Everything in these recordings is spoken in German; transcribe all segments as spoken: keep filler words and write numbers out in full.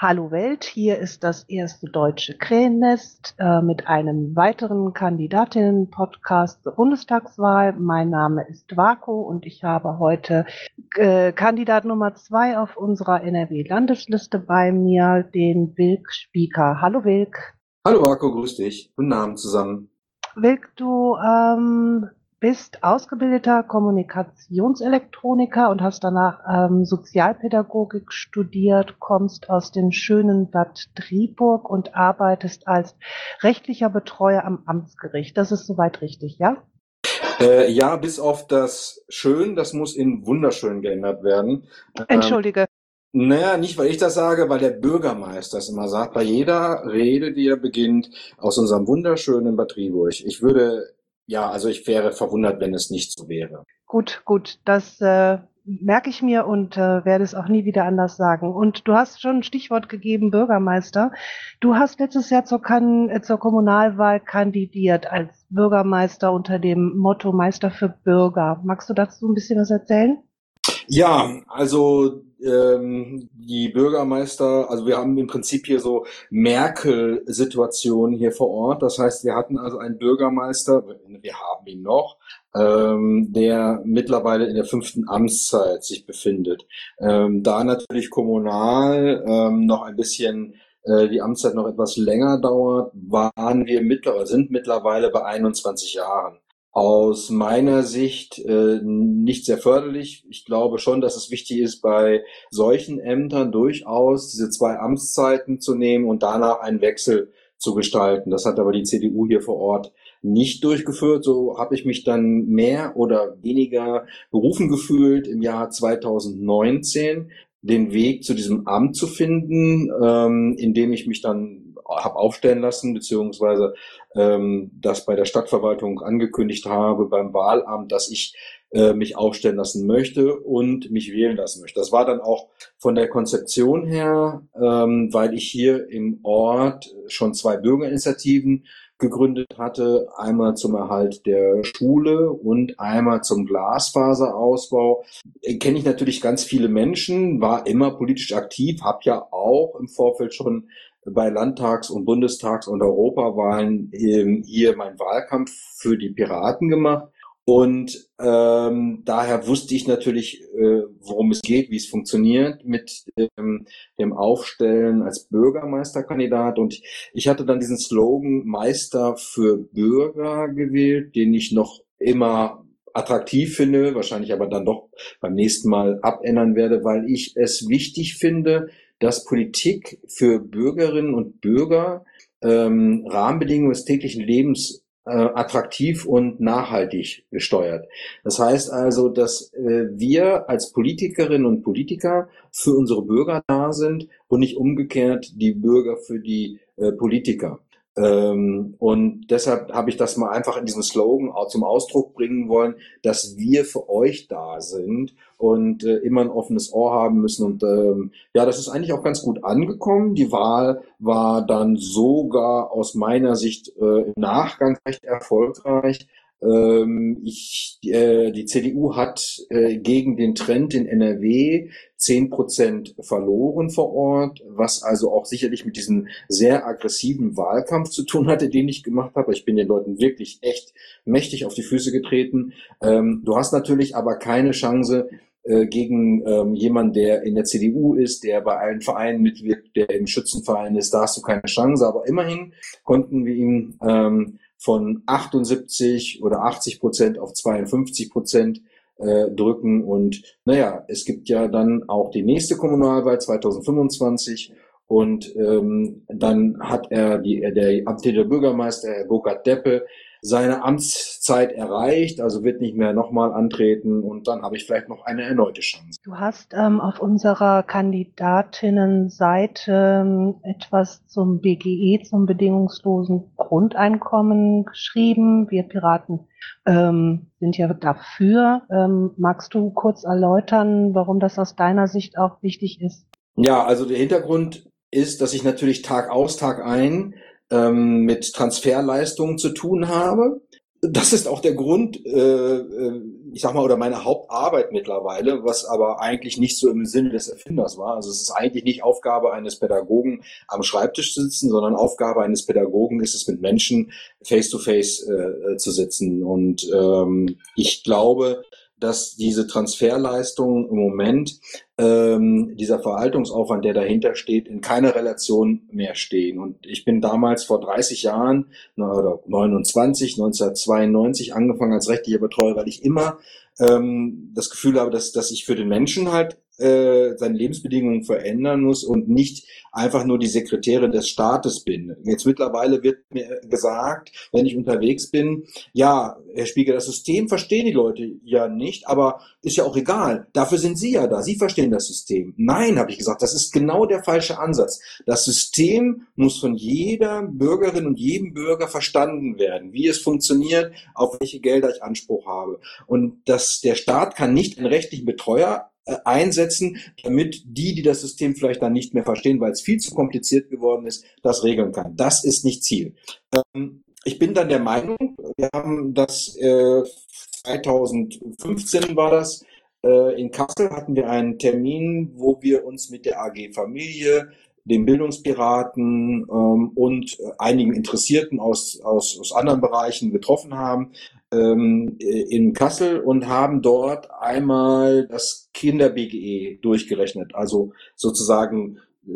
Hallo Welt, hier ist das erste deutsche Krähennest äh, mit einem weiteren Kandidatinnen-Podcast zur Bundestagswahl. Mein Name ist Vako und ich habe heute äh, Kandidat Nummer zwei auf unserer N R W-Landesliste bei mir, den Wilk Spieker. Hallo Wilk. Hallo Marco, grüß dich. Guten Abend zusammen. Wilk, du ähm, bist ausgebildeter Kommunikationselektroniker und hast danach ähm, Sozialpädagogik studiert, kommst aus dem schönen Bad Driburg und arbeitest als rechtlicher Betreuer am Amtsgericht. Das ist soweit richtig, ja? Äh, ja, bis auf das Schön, das muss in wunderschön geändert werden. Ähm, Entschuldige. naja, nicht weil ich das sage, weil der Bürgermeister es immer sagt, bei jeder Rede, die er beginnt, aus unserem wunderschönen Bad Driburg. Ich würde, ja, also ich wäre verwundert, wenn es nicht so wäre. Gut, gut, das äh, merke ich mir und äh, werde es auch nie wieder anders sagen. Und du hast schon ein Stichwort gegeben, Bürgermeister. Du hast letztes Jahr zur, kan äh, zur Kommunalwahl kandidiert als Bürgermeister unter dem Motto Meister für Bürger. Magst du dazu ein bisschen was erzählen? Ja, also ähm, die Bürgermeister, also wir haben im Prinzip hier so Merkel-Situationen hier vor Ort. Das heißt, wir hatten also einen Bürgermeister, wir haben ihn noch, ähm, der mittlerweile in der fünften Amtszeit sich befindet. Ähm, da natürlich kommunal ähm, noch ein bisschen äh, die Amtszeit noch etwas länger dauert, waren wir mittlerweile, sind mittlerweile bei einundzwanzig Jahren. Aus meiner Sicht äh, nicht sehr förderlich. Ich glaube schon, dass es wichtig ist, bei solchen Ämtern durchaus diese zwei Amtszeiten zu nehmen und danach einen Wechsel zu gestalten. Das hat aber die C D U hier vor Ort nicht durchgeführt. So habe ich mich dann mehr oder weniger berufen gefühlt, im Jahr zweitausendneunzehn den Weg zu diesem Amt zu finden, ähm, indem ich mich dann habe aufstellen lassen, beziehungsweise ähm, das bei der Stadtverwaltung angekündigt habe, beim Wahlamt, dass ich äh, mich aufstellen lassen möchte und mich wählen lassen möchte. Das war dann auch von der Konzeption her, ähm, weil ich hier im Ort schon zwei Bürgerinitiativen gegründet hatte, einmal zum Erhalt der Schule und einmal zum Glasfaserausbau. Kenne ich natürlich ganz viele Menschen, war immer politisch aktiv, habe ja auch im Vorfeld schon bei Landtags- und Bundestags- und Europawahlen ähm, hier meinen Wahlkampf für die Piraten gemacht. Und ähm, daher wusste ich natürlich, äh, worum es geht, wie es funktioniert mit ähm, dem Aufstellen als Bürgermeisterkandidat. Und ich hatte dann diesen Slogan Meister für Bürger gewählt, den ich noch immer attraktiv finde, wahrscheinlich aber dann doch beim nächsten Mal abändern werde, weil ich es wichtig finde, dass Politik für Bürgerinnen und Bürger ähm, Rahmenbedingungen des täglichen Lebens äh, attraktiv und nachhaltig gesteuert. Das heißt also, dass äh, wir als Politikerinnen und Politiker für unsere Bürger da sind und nicht umgekehrt die Bürger für die äh, Politiker. Ähm, und deshalb habe ich das mal einfach in diesem Slogan auch zum Ausdruck bringen wollen, dass wir für euch da sind und äh, immer ein offenes Ohr haben müssen. Und ähm, ja, das ist eigentlich auch ganz gut angekommen. Die Wahl war dann sogar aus meiner Sicht äh, im Nachgang recht erfolgreich. Ähm, ich, äh, die C D U hat äh, gegen den Trend in N R W zehn Prozent verloren vor Ort, was also auch sicherlich mit diesem sehr aggressiven Wahlkampf zu tun hatte, den ich gemacht habe. Ich bin den Leuten wirklich echt mächtig auf die Füße getreten. Ähm, du hast natürlich aber keine Chance äh, gegen ähm, jemanden, der in der C D U ist, der bei allen Vereinen mitwirkt, der im Schützenverein ist. Da hast du keine Chance. Aber immerhin konnten wir ihn ähm, von achtundsiebzig oder achtzig Prozent auf zweiundfünfzig Prozent äh, drücken. Und naja, es gibt ja dann auch die nächste Kommunalwahl zweitausendfünfundzwanzig und ähm, dann hat er, die, der amtierende Bürgermeister, Herr Burkhard Deppe, seine Amtszeit erreicht, also wird nicht mehr nochmal antreten und dann habe ich vielleicht noch eine erneute Chance. Du hast ähm, auf unserer Kandidatinnenseite ähm, etwas zum B G E, zum bedingungslosen Grundeinkommen geschrieben. Wir Piraten ähm, sind ja dafür. Ähm, magst du kurz erläutern, warum das aus deiner Sicht auch wichtig ist? Ja, also der Hintergrund ist, dass ich natürlich Tag aus, Tag ein ähm, mit Transferleistungen zu tun habe. Das ist auch der Grund, äh, ich sag mal, oder meine Hauptarbeit mittlerweile, was aber eigentlich nicht so im Sinne des Erfinders war. Also es ist eigentlich nicht Aufgabe eines Pädagogen am Schreibtisch zu sitzen, sondern Aufgabe eines Pädagogen ist es, mit Menschen face-to-face äh, zu sitzen. Und ähm, ich glaube, dass diese Transferleistungen im Moment, ähm, dieser Verwaltungsaufwand, der dahinter steht, in keiner Relation mehr stehen. Und ich bin damals vor dreißig Jahren, oder neunundzwanzig, neunzehnhundertzweiundneunzig angefangen als rechtlicher Betreuer, weil ich immer ähm, das Gefühl habe, dass, dass ich für den Menschen halt äh, seine Lebensbedingungen verändern muss und nicht einfach nur die Sekretärin des Staates bin. Jetzt mittlerweile wird mir gesagt, wenn ich unterwegs bin, ja, Herr Spiegel, das System verstehen die Leute ja nicht, aber ist ja auch egal. Dafür sind Sie ja da. Sie verstehen das System. Nein, habe ich gesagt, das ist genau der falsche Ansatz. Das System muss von jeder Bürgerin und jedem Bürger verstanden werden, wie es funktioniert, auf welche Gelder ich Anspruch habe. Und dass der Staat kann nicht einen rechtlichen Betreuer einsetzen, damit die, die das System vielleicht dann nicht mehr verstehen, weil es viel zu kompliziert geworden ist, das regeln kann. Das ist nicht Ziel. Ähm, ich bin dann der Meinung, wir haben das äh, zweitausendfünfzehn war das, äh, in Kassel hatten wir einen Termin, wo wir uns mit der A G Familie, den Bildungspiraten ähm, und äh, einigen Interessierten aus, aus, aus anderen Bereichen getroffen haben ähm, in Kassel und haben dort einmal das Kinder-B G E durchgerechnet. Also sozusagen,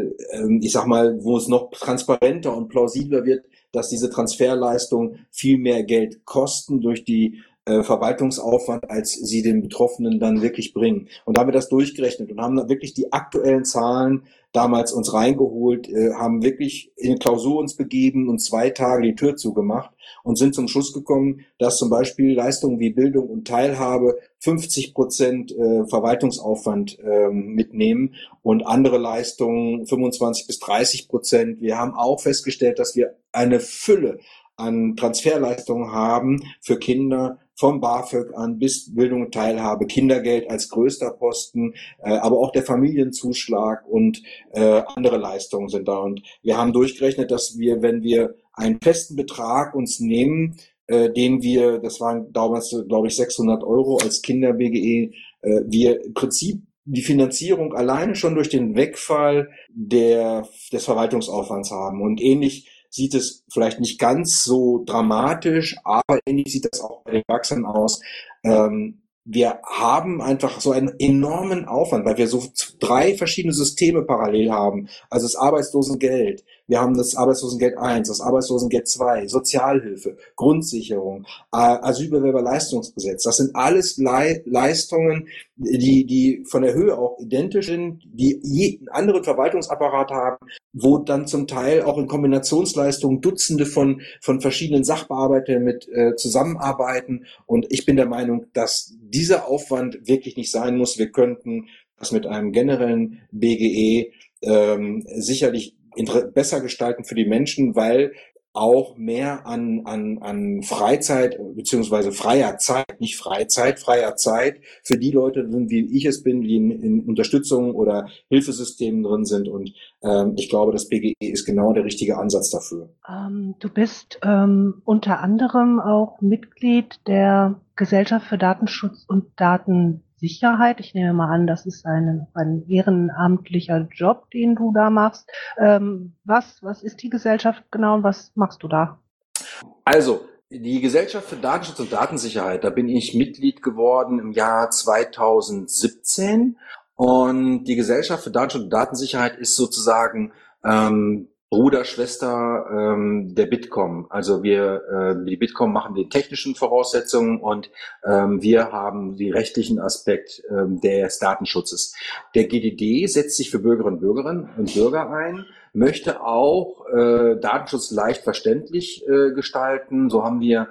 äh, ich sag mal, wo es noch transparenter und plausibler wird, dass diese Transferleistungen viel mehr Geld kosten durch die äh, Verwaltungsaufwand, als sie den Betroffenen dann wirklich bringen. Und da haben wir das durchgerechnet und haben dann wirklich die aktuellen Zahlen damals uns reingeholt, äh, haben wirklich in Klausur uns begeben und zwei Tage die Tür zugemacht und sind zum Schluss gekommen, dass zum Beispiel Leistungen wie Bildung und Teilhabe fünfzig Prozent äh, Verwaltungsaufwand äh, mitnehmen und andere Leistungen fünfundzwanzig bis dreißig Prozent. Wir haben auch festgestellt, dass wir eine Fülle an Transferleistungen haben für Kinder, vom BAföG an bis Bildung und Teilhabe, Kindergeld als größter Posten, äh, aber auch der Familienzuschlag und äh, andere Leistungen sind da. Und wir haben durchgerechnet, dass wir, wenn wir einen festen Betrag uns nehmen, äh, den wir, das waren damals, glaube ich, sechshundert Euro als Kinder-B G E, äh, wir im Prinzip die Finanzierung alleine schon durch den Wegfall der, des Verwaltungsaufwands haben. Und ähnlich sieht es vielleicht nicht ganz so dramatisch, aber ähnlich sieht das auch bei den Erwachsenen aus. Ähm, wir haben einfach so einen enormen Aufwand, weil wir so drei verschiedene Systeme parallel haben. Also das Arbeitslosengeld, wir haben das Arbeitslosengeld eins, das Arbeitslosengeld zwei, Sozialhilfe, Grundsicherung, Asylbewerberleistungsgesetz. Das sind alles Le- Leistungen, die, die von der Höhe auch identisch sind, die jeden anderen Verwaltungsapparat haben, wo dann zum Teil auch in Kombinationsleistungen Dutzende von, von verschiedenen Sachbearbeitern mit äh, zusammenarbeiten. Und ich bin der Meinung, dass dieser Aufwand wirklich nicht sein muss. Wir könnten das mit einem generellen B G E ähm, sicherlich inter- besser gestalten für die Menschen, weil auch mehr an, an, an Freizeit beziehungsweise freier Zeit, nicht Freizeit, freier Zeit für die Leute sind, wie ich es bin, die in, in Unterstützung oder Hilfesystemen drin sind. Und ähm, ich glaube, das B G E ist genau der richtige Ansatz dafür. Ähm, du bist ähm, unter anderem auch Mitglied der Gesellschaft für Datenschutz und Datensicherheit. Ich nehme mal an, das ist ein, ein ehrenamtlicher Job, den du da machst. Ähm, was, was ist die Gesellschaft genau und was machst du da? Also, die Gesellschaft für Datenschutz und Datensicherheit, da bin ich Mitglied geworden im Jahr zweitausendsiebzehn. Und die Gesellschaft für Datenschutz und Datensicherheit ist sozusagen ähm, Bruder, Schwester ähm, der Bitkom. Also wir, äh, die Bitkom machen die technischen Voraussetzungen und ähm, wir haben den rechtlichen Aspekt ähm, des Datenschutzes. Der G D D setzt sich für Bürgerinnen und Bürgerinnen und Bürger ein, möchte auch äh, Datenschutz leicht verständlich äh, gestalten. So haben wir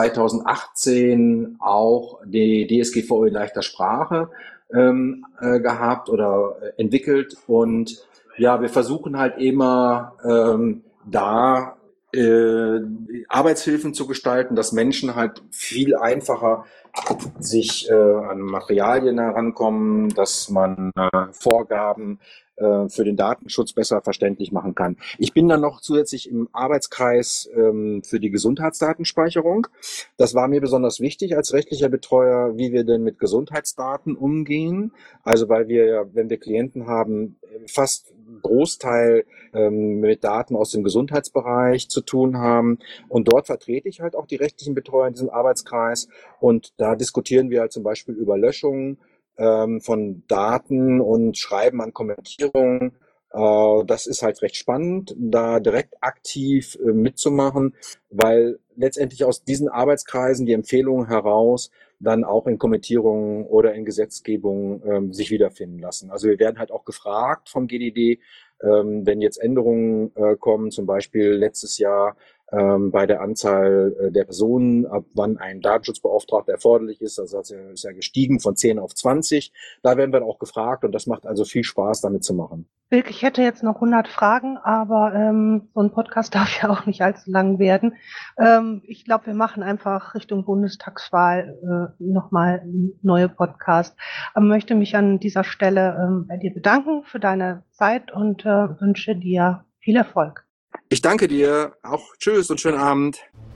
zweitausendachtzehn auch die D S G V O in leichter Sprache ähm, äh, gehabt oder äh, entwickelt. Und ja, wir versuchen halt immer ähm, da äh, Arbeitshilfen zu gestalten, dass Menschen halt viel einfacher sich äh, an Materialien herankommen, dass man äh, Vorgaben äh, für den Datenschutz besser verständlich machen kann. Ich bin dann noch zusätzlich im Arbeitskreis ähm, für die Gesundheitsdatenspeicherung. Das war mir besonders wichtig als rechtlicher Betreuer, wie wir denn mit Gesundheitsdaten umgehen. Also weil wir ja, wenn wir Klienten haben, fast einen Großteil ähm, mit Daten aus dem Gesundheitsbereich zu tun haben. Und dort vertrete ich halt auch die rechtlichen Betreuer in diesem Arbeitskreis. Und da diskutieren wir halt zum Beispiel über Löschungen ähm, von Daten und Schreiben an Kommentierungen. Äh, das ist halt recht spannend, da direkt aktiv äh, mitzumachen, weil letztendlich aus diesen Arbeitskreisen die Empfehlungen heraus dann auch in Kommentierungen oder in Gesetzgebung ähm, sich wiederfinden lassen. Also wir werden halt auch gefragt vom G D D, ähm, wenn jetzt Änderungen äh, kommen, zum Beispiel letztes Jahr ähm, bei der Anzahl äh, der Personen, ab wann ein Datenschutzbeauftragter erforderlich ist. Also das ist ja gestiegen von zehn auf zwanzig. Da werden wir auch gefragt und das macht also viel Spaß, damit zu machen. Bilk, ich hätte jetzt noch hundert Fragen, aber ähm, so ein Podcast darf ja auch nicht allzu lang werden. Ähm, ich glaube, wir machen einfach Richtung Bundestagswahl äh, nochmal neue Podcast. Aber möchte mich an dieser Stelle ähm, bei dir bedanken für deine Zeit und äh, wünsche dir viel Erfolg. Ich danke dir. Auch tschüss und schönen Abend.